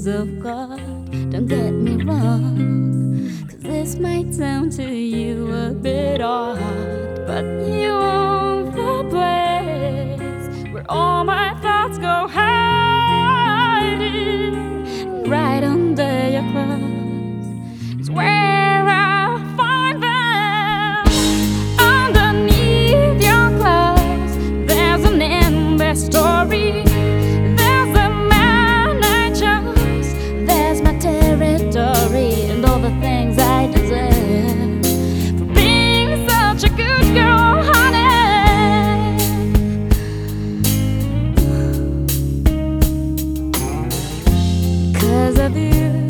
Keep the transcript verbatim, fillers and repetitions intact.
things of God. Don't get me wrong, 'cause this might sound to you a bit odd, but you own the place where all my thoughts go hiding. And right under your clothes is where I find them. Underneath your clothes there's an endless story. There's a man I chose, there's my territory, and all the things I deserve for being such a good girl, honey. 'Cause of you